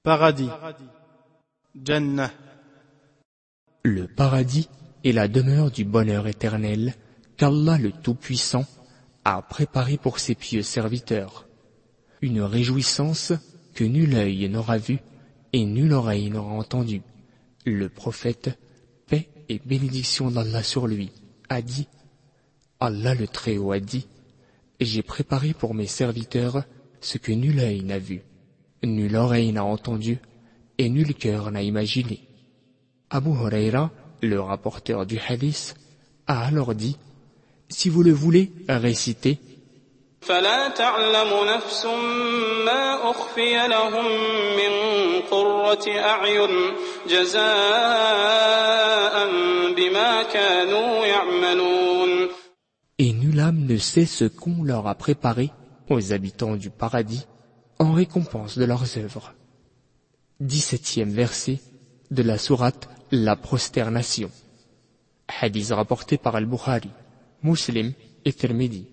Paradis. Jannah. Le paradis est la demeure du bonheur éternel qu'Allah le Tout-Puissant a préparé pour ses pieux serviteurs. Une réjouissance que nul œil n'aura vue et nulle oreille n'aura entendue. Le prophète, paix et bénédiction d'Allah sur lui, a dit, Allah le Très-Haut a dit, j'ai préparé pour mes serviteurs ce que nul œil n'a vu, nulle oreille n'a entendu et nul cœur n'a imaginé. Abu Huraira, le rapporteur du hadith, a alors dit, si vous le voulez, récitez فلا تعلم نفس ما أخفي لهم من قرة أعين جزاء بما كانوا يعملون. Et nulle âme ne sait ce qu'on leur a préparé aux habitants du paradis en récompense de leurs œuvres. 17e verset de la sourate La prosternation. Hadith rapporté par Al-Bukhari, Muslim et Tirmidhi.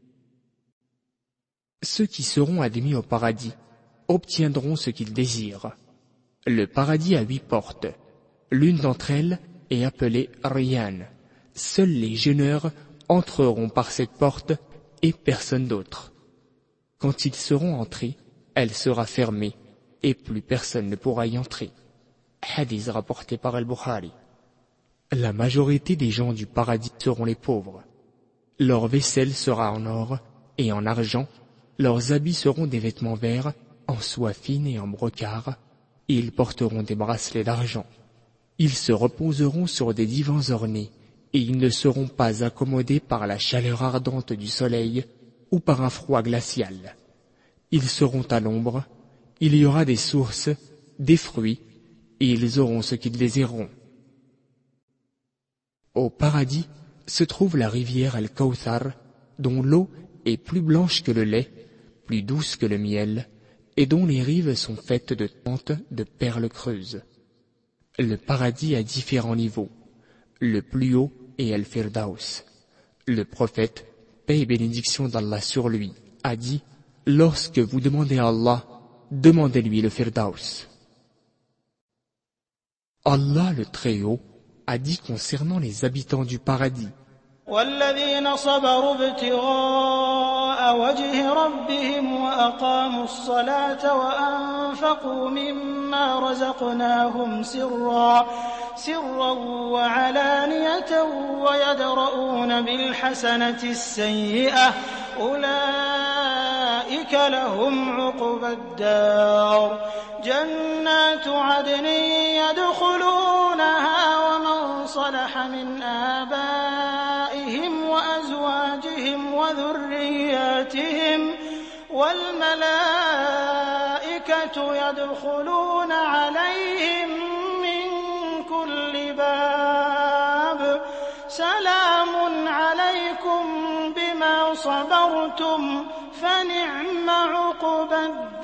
Ceux qui seront admis au paradis obtiendront ce qu'ils désirent. Le paradis a 8 portes. L'une d'entre elles est appelée Rayyan. Seuls les jeûneurs entreront par cette porte et personne d'autre. Quand ils seront entrés, elle sera fermée et plus personne ne pourra y entrer. Hadith rapporté par Al-Bukhari. La majorité des gens du paradis seront les pauvres. Leur vaisselle sera en or et en argent, leurs habits seront des vêtements verts, en soie fine et en brocart, et ils porteront des bracelets d'argent. Ils se reposeront sur des divans ornés, et ils ne seront pas accommodés par la chaleur ardente du soleil ou par un froid glacial. Ils seront à l'ombre, il y aura des sources, des fruits, et ils auront ce qu'ils désireront. Au paradis se trouve la rivière Al-Kawthar, dont l'eau est plus blanche que le lait, plus douce que le miel, et dont les rives sont faites de tentes de perles creuses. Le paradis a différents niveaux. Le plus haut est Al-Firdaus. Le prophète, paix et bénédiction d'Allah sur lui, a dit, lorsque vous demandez à Allah, demandez-lui le Firdaus. Allah le Très-Haut a dit concernant les habitants du paradis, والذين صبروا ابتغاء وجه ربهم وأقاموا الصلاة وأنفقوا مما رزقناهم سرا وعلانية ويدرؤون بالحسنة السيئة أولئك لهم عقبى الدار جنات عدن يدخلونها ومن صلح من آبائهم وأزواجهم وذرياتهم والملائكة يدخلون عليهم من كل باب سلام عليكم بما صبرتم فنعم عقبى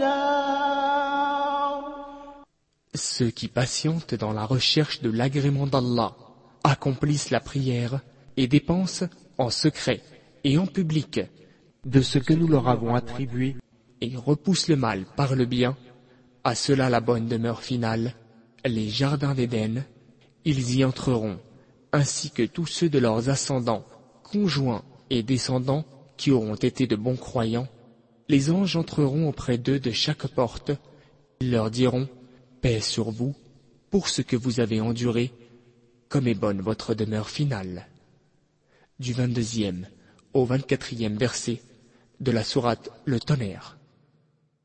الدار. Ceux qui patientent dans la recherche de l'agrément d'Allah accomplissent la prière et dépensent en secret et en public de ce que nous leur avons attribué et repoussent le mal par le bien, à cela la bonne demeure finale, les jardins d'Éden, ils y entreront, ainsi que tous ceux de leurs ascendants, conjoints et descendants qui auront été de bons croyants. Les anges entreront auprès d'eux de chaque porte, ils leur diront, paix sur vous, pour ce que vous avez enduré, comme est bonne votre demeure finale. Du 22e au 24e verset de la sourate Le Tonnerre.